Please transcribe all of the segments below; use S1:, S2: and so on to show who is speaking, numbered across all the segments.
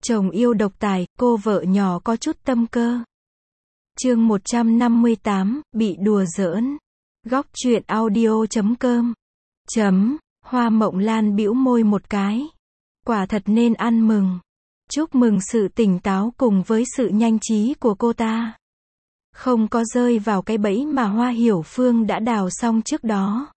S1: Chồng yêu độc tài, cô vợ nhỏ có chút tâm cơ. Chương 158, bị đùa giỡn. Góc truyện audio.com. Hoa Mộng Lan bĩu môi một cái. Quả thật nên ăn mừng. Chúc mừng sự tỉnh táo cùng với sự nhanh trí của cô ta. Không có rơi vào cái bẫy mà Hoa Hiểu Phương đã đào xong trước đó.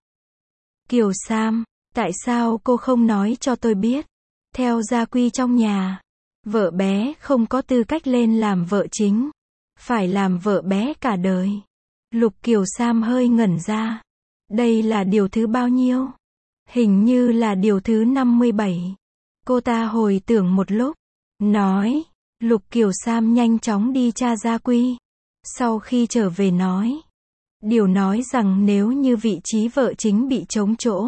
S1: Kiều Sam, tại sao cô không nói cho tôi biết? Theo gia quy trong nhà, vợ bé không có tư cách lên làm vợ chính. Phải làm vợ bé cả đời. Lục Kiều Sam hơi ngẩn ra. Đây là điều thứ bao nhiêu? Hình như là điều thứ 57. Cô ta hồi tưởng một lúc. Nói. Lục Kiều Sam nhanh chóng đi tra gia quy. Sau khi trở về nói. Điều nói rằng nếu như vị trí vợ chính bị trống chỗ.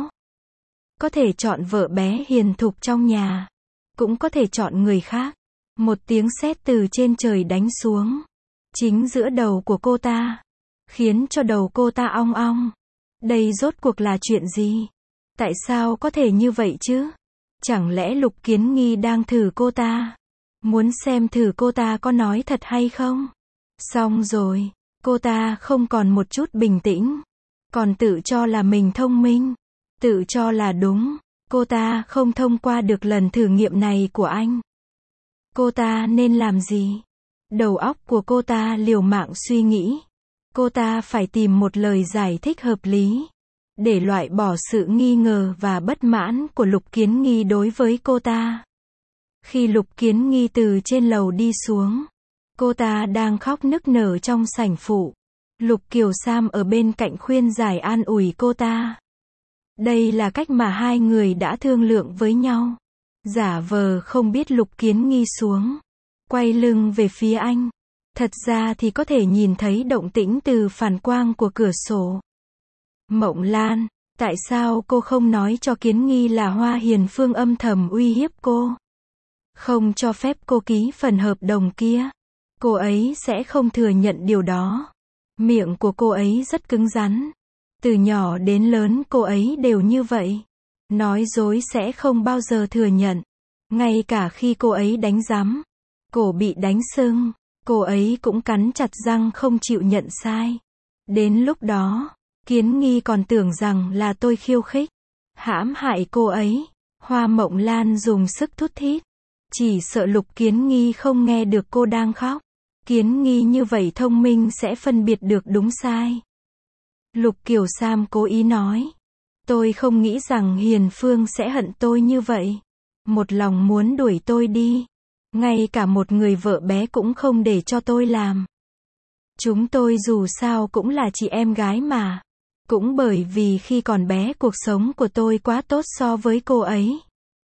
S1: Có thể chọn vợ bé hiền thục trong nhà. Cũng có thể chọn người khác. Một tiếng sét từ trên trời đánh xuống. Chính giữa đầu của cô ta. Khiến cho đầu cô ta ong ong. Đây rốt cuộc là chuyện gì? Tại sao có thể như vậy chứ? Chẳng lẽ Lục Kiến Nghi đang thử cô ta? Muốn xem thử cô ta có nói thật hay không? Xong rồi. Cô ta không còn một chút bình tĩnh. Còn tự cho là mình thông minh. Tự cho là đúng. Cô ta không thông qua được lần thử nghiệm này của anh. Cô ta nên làm gì? Đầu óc của cô ta liều mạng suy nghĩ. Cô ta phải tìm một lời giải thích hợp lý. Để loại bỏ sự nghi ngờ và bất mãn của Lục Kiến Nghi đối với cô ta. Khi Lục Kiến Nghi từ trên lầu đi xuống. Cô ta đang khóc nức nở trong sảnh phụ. Lục Kiều Sam ở bên cạnh khuyên giải an ủi cô ta. Đây là cách mà hai người đã thương lượng với nhau. Giả vờ không biết Lục Kiến Nghi xuống. Quay lưng về phía anh. Thật ra thì có thể nhìn thấy động tĩnh từ phản quang của cửa sổ. Mộng Lan, tại sao cô không nói cho Kiến Nghi là Hoa Hiền Phương âm thầm uy hiếp cô? Không cho phép cô ký phần hợp đồng kia. Cô ấy sẽ không thừa nhận điều đó. Miệng của cô ấy rất cứng rắn. Từ nhỏ đến lớn cô ấy đều như vậy. Nói dối sẽ không bao giờ thừa nhận. Ngay cả khi cô ấy đánh giám. Cổ bị đánh sưng. Cô ấy cũng cắn chặt răng không chịu nhận sai. Đến lúc đó, Kiến Nghi còn tưởng rằng là tôi khiêu khích. Hãm hại cô ấy. Hoa Mộng Lan dùng sức thút thít. Chỉ sợ Lục Kiến Nghi không nghe được cô đang khóc. Kiến Nghi như vậy thông minh sẽ phân biệt được đúng sai. Lục Kiều Sam cố ý nói. Tôi không nghĩ rằng Hiền Phương sẽ hận tôi như vậy. Một lòng muốn đuổi tôi đi. Ngay cả một người vợ bé cũng không để cho tôi làm. Chúng tôi dù sao cũng là chị em gái mà. Cũng bởi vì khi còn bé cuộc sống của tôi quá tốt so với cô ấy.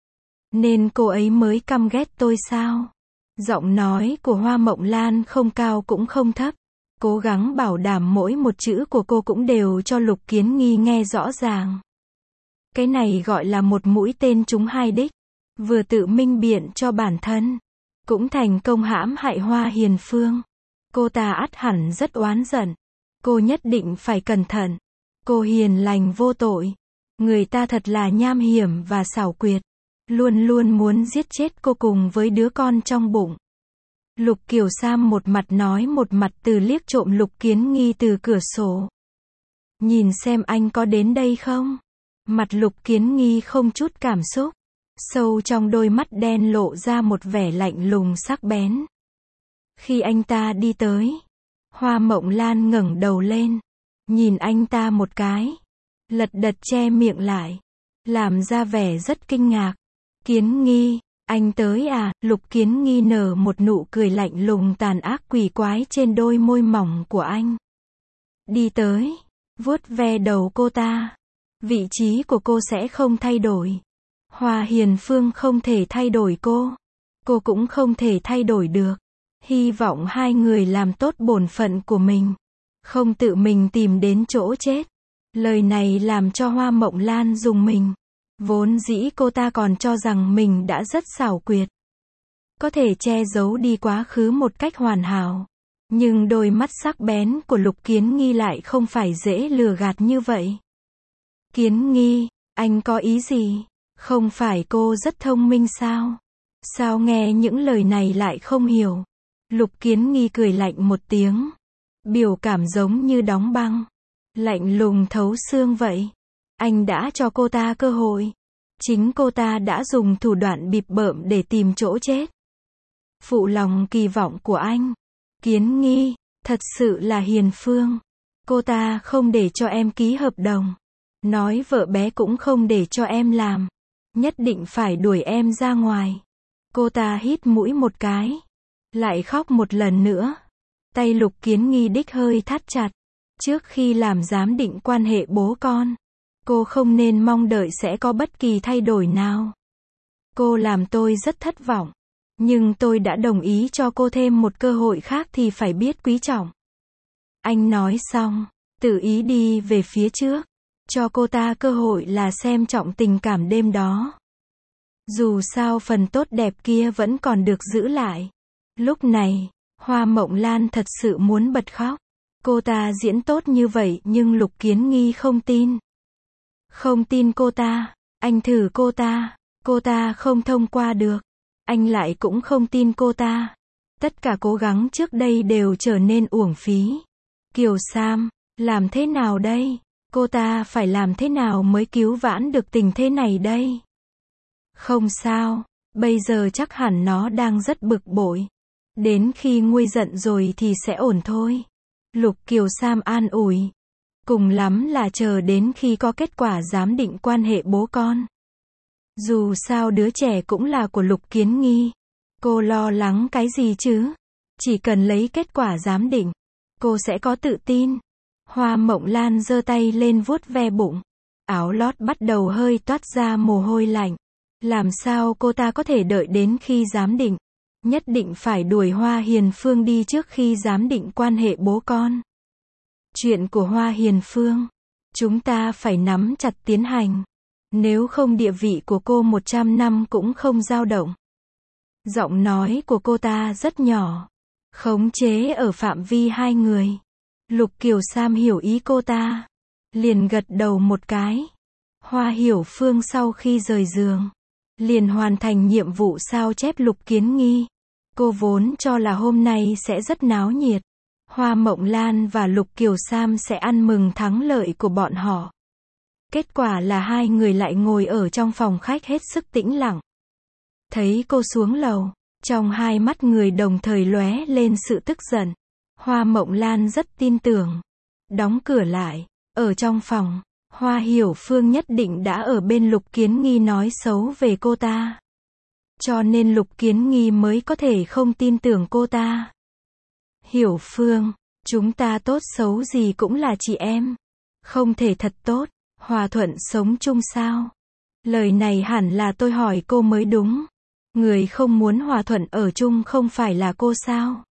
S1: Nên cô ấy mới căm ghét tôi sao? Giọng nói của Hoa Mộng Lan không cao cũng không thấp. Cố gắng bảo đảm mỗi một chữ của cô cũng đều cho Lục Kiến Nghi nghe rõ ràng. Cái này gọi là một mũi tên trúng hai đích. Vừa tự minh biện cho bản thân. Cũng thành công hãm hại Hoa Hiền Phương. Cô ta ắt hẳn rất oán giận. Cô nhất định phải cẩn thận. Cô hiền lành vô tội. Người ta thật là nham hiểm và xảo quyệt. Luôn luôn muốn giết chết cô cùng với đứa con trong bụng. Lục Kiều Sam một mặt nói một mặt từ liếc trộm Lục Kiến Nghi từ cửa sổ. Nhìn xem anh có đến đây không? Mặt Lục Kiến Nghi không chút cảm xúc. Sâu trong đôi mắt đen lộ ra một vẻ lạnh lùng sắc bén. Khi anh ta đi tới, Hoa Mộng Lan ngẩng đầu lên, nhìn anh ta một cái, lật đật che miệng lại, làm ra vẻ rất kinh ngạc. Kiến Nghi, anh tới à? Lục Kiến Nghi nở một nụ cười lạnh lùng tàn ác quỷ quái trên đôi môi mỏng của anh. Đi tới, vuốt ve đầu cô ta. Vị trí của cô sẽ không thay đổi. Hoa Hiền Phương không thể thay đổi cô. Cô cũng không thể thay đổi được. Hy vọng hai người làm tốt bổn phận của mình. Không tự mình tìm đến chỗ chết. Lời này làm cho Hoa Mộng Lan rùng mình. Vốn dĩ cô ta còn cho rằng mình đã rất xảo quyệt. Có thể che giấu đi quá khứ một cách hoàn hảo. Nhưng đôi mắt sắc bén của Lục Kiến Nghi lại không phải dễ lừa gạt như vậy. Kiến Nghi, anh có ý gì? Không phải cô rất thông minh sao? Sao nghe những lời này lại không hiểu? Lục Kiến Nghi cười lạnh một tiếng. Biểu cảm giống như đóng băng. Lạnh lùng thấu xương vậy. Anh đã cho cô ta cơ hội. Chính cô ta đã dùng thủ đoạn bịp bợm để tìm chỗ chết. Phụ lòng kỳ vọng của anh. Kiến Nghi, thật sự là hiền phương. Cô ta không để cho em ký hợp đồng. Nói vợ bé cũng không để cho em làm. Nhất định phải đuổi em ra ngoài. Cô ta hít mũi một cái. Lại khóc một lần nữa. Tay Lục Kiến Nghi đích hơi thắt chặt. Trước khi làm giám định quan hệ bố con, cô không nên mong đợi sẽ có bất kỳ thay đổi nào. Cô làm tôi rất thất vọng. Nhưng tôi đã đồng ý cho cô thêm một cơ hội khác thì phải biết quý trọng. Anh nói xong, tự ý đi về phía trước. Cho cô ta cơ hội là xem trọng tình cảm đêm đó. Dù sao phần tốt đẹp kia vẫn còn được giữ lại. Lúc này, Hoa Mộng Lan thật sự muốn bật khóc. Cô ta diễn tốt như vậy nhưng Lục Kiến Nghi không tin. Không tin cô ta. Anh thử cô ta không thông qua được. Anh lại cũng không tin cô ta. Tất cả cố gắng trước đây đều trở nên uổng phí. Kiều Sam, làm thế nào đây? Cô ta phải làm thế nào mới cứu vãn được tình thế này đây? Không sao, bây giờ chắc hẳn nó đang rất bực bội. Đến khi nguôi giận rồi thì sẽ ổn thôi. Lục Kiều Sam an ủi. Cùng lắm là chờ đến khi có kết quả giám định quan hệ bố con. Dù sao đứa trẻ cũng là của Lục Kiến Nghi. Cô lo lắng cái gì chứ? Chỉ cần lấy kết quả giám định, cô sẽ có tự tin. Hoa Mộng Lan giơ tay lên vuốt ve bụng. Áo lót bắt đầu hơi toát ra mồ hôi lạnh. Làm sao cô ta có thể đợi đến khi giám định? Nhất định phải đuổi Hoa Hiền Phương đi trước khi giám định quan hệ bố con. Chuyện của Hoa Hiền Phương, chúng ta phải nắm chặt tiến hành. Nếu không địa vị của cô 100 năm cũng không dao động. Giọng nói của cô ta rất nhỏ. Khống chế ở phạm vi hai người. Lục Kiều Sam hiểu ý cô ta. Liền gật đầu một cái. Hoa Hiểu Phương sau khi rời giường, liền hoàn thành nhiệm vụ sao chép Lục Kiến Nghi. Cô vốn cho là hôm nay sẽ rất náo nhiệt. Hoa Mộng Lan và Lục Kiều Sam sẽ ăn mừng thắng lợi của bọn họ. Kết quả là hai người lại ngồi ở trong phòng khách hết sức tĩnh lặng. Thấy cô xuống lầu, trong hai mắt người đồng thời lóe lên sự tức giận. Hoa Mộng Lan rất tin tưởng. Đóng cửa lại, ở trong phòng, Hoa Hiểu Phương nhất định đã ở bên Lục Kiến Nghi nói xấu về cô ta. Cho nên Lục Kiến Nghi mới có thể không tin tưởng cô ta. Hiểu Phương, chúng ta tốt xấu gì cũng là chị em. Không thể thật tốt, hòa thuận sống chung sao? Lời này hẳn là tôi hỏi cô mới đúng. Người không muốn hòa thuận ở chung không phải là cô sao?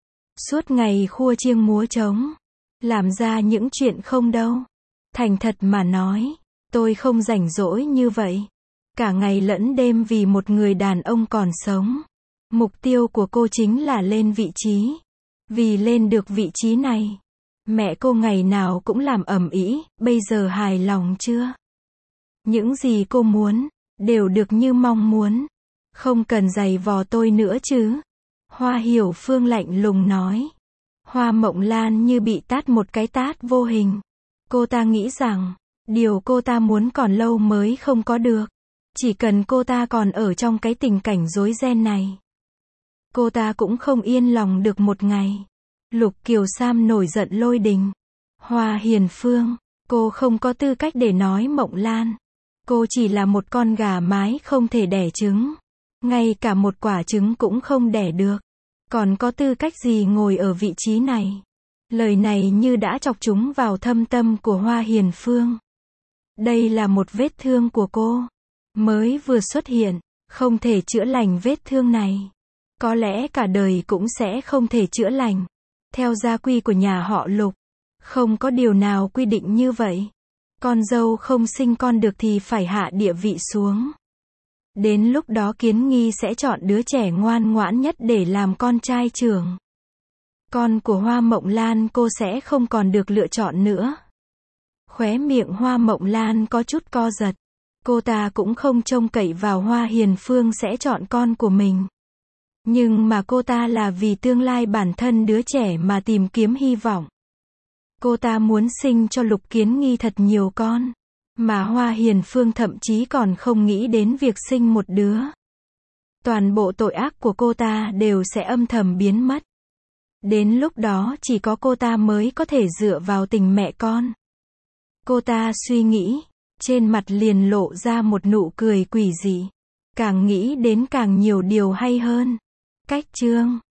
S1: Suốt ngày khua chiêng múa trống, làm ra những chuyện không đâu. Thành thật mà nói, tôi không rảnh rỗi như vậy. Cả ngày lẫn đêm vì một người đàn ông còn sống. Mục tiêu của cô chính là lên vị trí. Vì lên được vị trí này, mẹ cô ngày nào cũng làm ầm ĩ, bây giờ hài lòng chưa? Những gì cô muốn, đều được như mong muốn. Không cần giày vò tôi nữa chứ. Hoa Hiểu Phương lạnh lùng nói. Hoa Mộng Lan như bị tát một cái tát vô hình. Cô ta nghĩ rằng, điều cô ta muốn còn lâu mới không có được. Chỉ cần cô ta còn ở trong cái tình cảnh rối ren này, cô ta cũng không yên lòng được một ngày. Lục Kiều Sam nổi giận lôi đình. Hoa Hiền Phương, cô không có tư cách để nói Mộng Lan. Cô chỉ là một con gà mái không thể đẻ trứng. Ngay cả một quả trứng cũng không đẻ được. Còn có tư cách gì ngồi ở vị trí này? Lời này như đã chọc trúng vào thâm tâm của Hoa Hiền Phương. Đây là một vết thương của cô. Mới vừa xuất hiện, không thể chữa lành vết thương này. Có lẽ cả đời cũng sẽ không thể chữa lành. Theo gia quy của nhà họ Lục, không có điều nào quy định như vậy. Con dâu không sinh con được thì phải hạ địa vị xuống. Đến lúc đó Kiến Nghi sẽ chọn đứa trẻ ngoan ngoãn nhất để làm con trai trưởng. Con của Hoa Mộng Lan cô sẽ không còn được lựa chọn nữa. Khóe miệng Hoa Mộng Lan có chút co giật. Cô ta cũng không trông cậy vào Hoa Hiền Phương sẽ chọn con của mình. Nhưng mà cô ta là vì tương lai bản thân đứa trẻ mà tìm kiếm hy vọng. Cô ta muốn sinh cho Lục Kiến Nghi thật nhiều con. Mà Hoa Hiền Phương thậm chí còn không nghĩ đến việc sinh một đứa. Toàn bộ tội ác của cô ta đều sẽ âm thầm biến mất. Đến lúc đó chỉ có cô ta mới có thể dựa vào tình mẹ con. Cô ta suy nghĩ, trên mặt liền lộ ra một nụ cười quỷ dị. Càng nghĩ đến càng nhiều điều hay hơn. Cách chương